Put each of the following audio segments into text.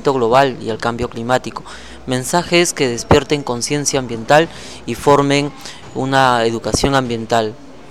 calentamiento global y el cambio climático. Mensajes que despierten conciencia ambiental y formen una educación ambiental.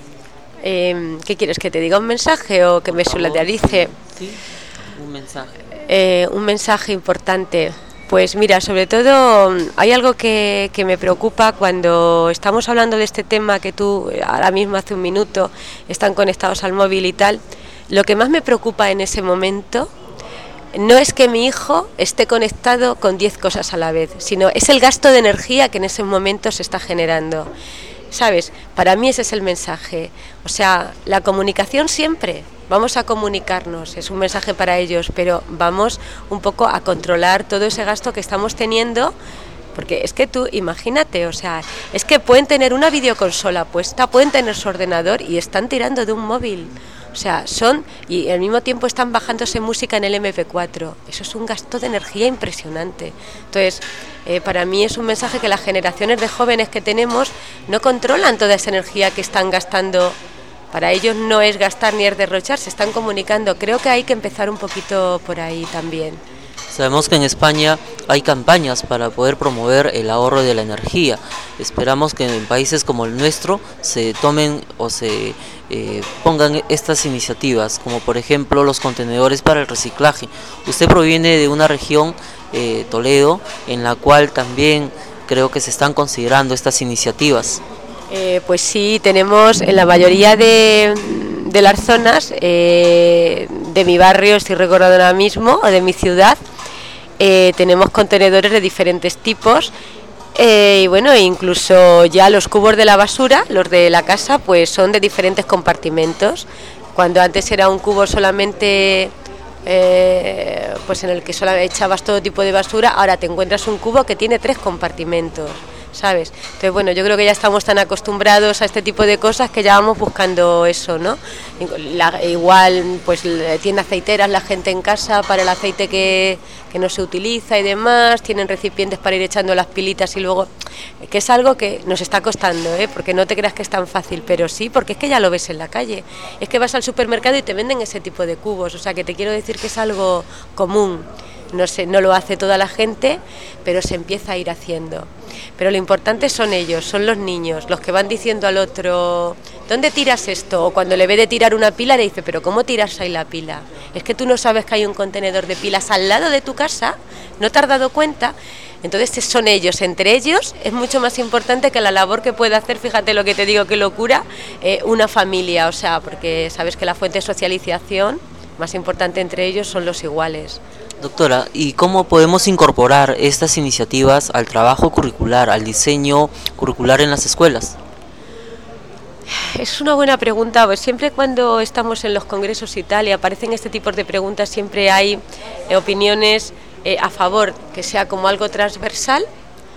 ¿Qué quieres, que te diga un mensaje o que me solidarice? Sí, un mensaje. Un mensaje importante. Pues mira, sobre todo hay algo que me preocupa cuando estamos hablando de este tema, que tú ahora mismo hace un minuto están conectados al móvil y tal. Lo que más me preocupa en ese momento no es que mi hijo esté conectado con 10 cosas a la vez, sino es el gasto de energía que en ese momento se está generando. ¿Sabes? Para mí ese es el mensaje. O sea, la comunicación siempre. Vamos a comunicarnos, es un mensaje para ellos, pero vamos un poco a controlar todo ese gasto que estamos teniendo, porque es que tú imagínate, o sea, es que pueden tener una videoconsola puesta, pueden tener su ordenador y están tirando de un móvil. O sea, y al mismo tiempo están bajándose música en el MP4. Eso es un gasto de energía impresionante. Entonces, para mí es un mensaje que las generaciones de jóvenes que tenemos no controlan toda esa energía que están gastando. Para ellos no es gastar ni es derrochar, se están comunicando. Creo que hay que empezar un poquito por ahí también. Sabemos que en España hay campañas para poder promover el ahorro de la energía. Esperamos que en países como el nuestro se tomen o se pongan estas iniciativas, como por ejemplo los contenedores para el reciclaje. Usted proviene de una región, Toledo, en la cual también creo que se están considerando estas iniciativas. Pues sí, tenemos en la mayoría de las zonas de mi barrio, estoy recordando ahora mismo, o de mi ciudad, tenemos contenedores de diferentes tipos. Y bueno, incluso ya los cubos de la basura, los de la casa, pues son de diferentes compartimentos. Cuando antes era un cubo solamente pues en el que solo echabas todo tipo de basura, ahora te encuentras un cubo que tiene 3 compartimentos, ¿sabes? Entonces, bueno, yo creo que ya estamos tan acostumbrados a este tipo de cosas que ya vamos buscando eso, ¿no? Igual, pues tiene aceiteras la gente en casa para el aceite que no se utiliza y demás, tienen recipientes para ir echando las pilitas y luego, que es algo que nos está costando, porque no te creas que es tan fácil, pero sí, porque es que ya lo ves en la calle, es que vas al supermercado y te venden ese tipo de cubos, o sea que te quiero decir que es algo común. No sé, no lo hace toda la gente, pero se empieza a ir haciendo. Pero lo importante son ellos, son los niños, los que van diciendo al otro, ¿dónde tiras esto? O cuando le ve de tirar una pila le dice, ¿pero cómo tiras ahí la pila? Es que tú no sabes que hay un contenedor de pilas al lado de tu casa, no te has dado cuenta. Entonces son ellos, entre ellos es mucho más importante que la labor que puede hacer, fíjate lo que te digo, qué locura, una familia, o sea, porque sabes que la fuente de socialización más importante entre ellos son los iguales. Doctora, ¿y cómo podemos incorporar estas iniciativas al trabajo curricular, al diseño curricular en las escuelas? Es una buena pregunta, pues siempre cuando estamos en los congresos y tal y aparecen este tipo de preguntas siempre hay opiniones a favor que sea como algo transversal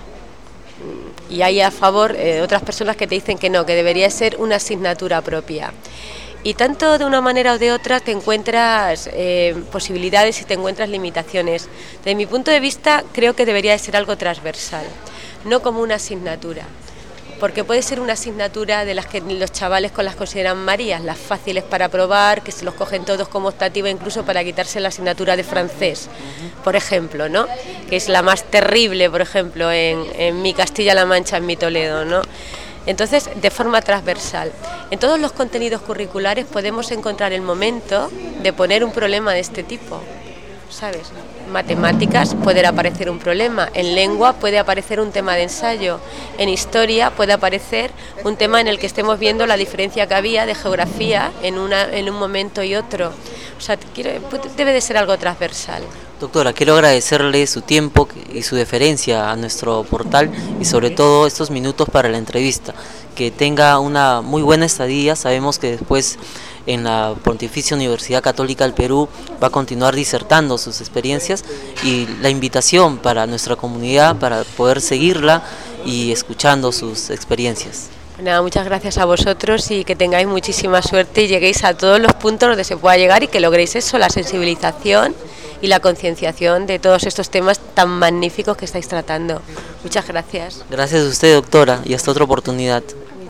y hay a favor otras personas que te dicen que no, que debería ser una asignatura propia. Y tanto de una manera o de otra te encuentras posibilidades y te encuentras limitaciones. Desde mi punto de vista creo que debería de ser algo transversal, no como una asignatura, porque puede ser una asignatura de las que los chavales las consideran marías, las fáciles para aprobar, que se los cogen todos como optativa incluso para quitarse la asignatura de francés, por ejemplo, ¿no? Que es la más terrible, por ejemplo, en mi Castilla-La Mancha, en mi Toledo, ¿no? Entonces, de forma transversal. En todos los contenidos curriculares podemos encontrar el momento de poner un problema de este tipo, ¿sabes? Matemáticas puede aparecer un problema, en lengua puede aparecer un tema de ensayo, en historia puede aparecer un tema en el que estemos viendo la diferencia que había de geografía en un momento y otro. O sea, debe de ser algo transversal. Doctora, quiero agradecerle su tiempo y su deferencia a nuestro portal y sobre todo estos minutos para la entrevista. Que tenga una muy buena estadía. Sabemos que después en la Pontificia Universidad Católica del Perú va a continuar disertando sus experiencias y la invitación para nuestra comunidad para poder seguirla y escuchando sus experiencias. Nada, muchas gracias a vosotros y que tengáis muchísima suerte y lleguéis a todos los puntos donde se pueda llegar y que logréis eso, la sensibilización y la concienciación de todos estos temas tan magníficos que estáis tratando. Muchas gracias. Gracias a usted, doctora, y hasta otra oportunidad.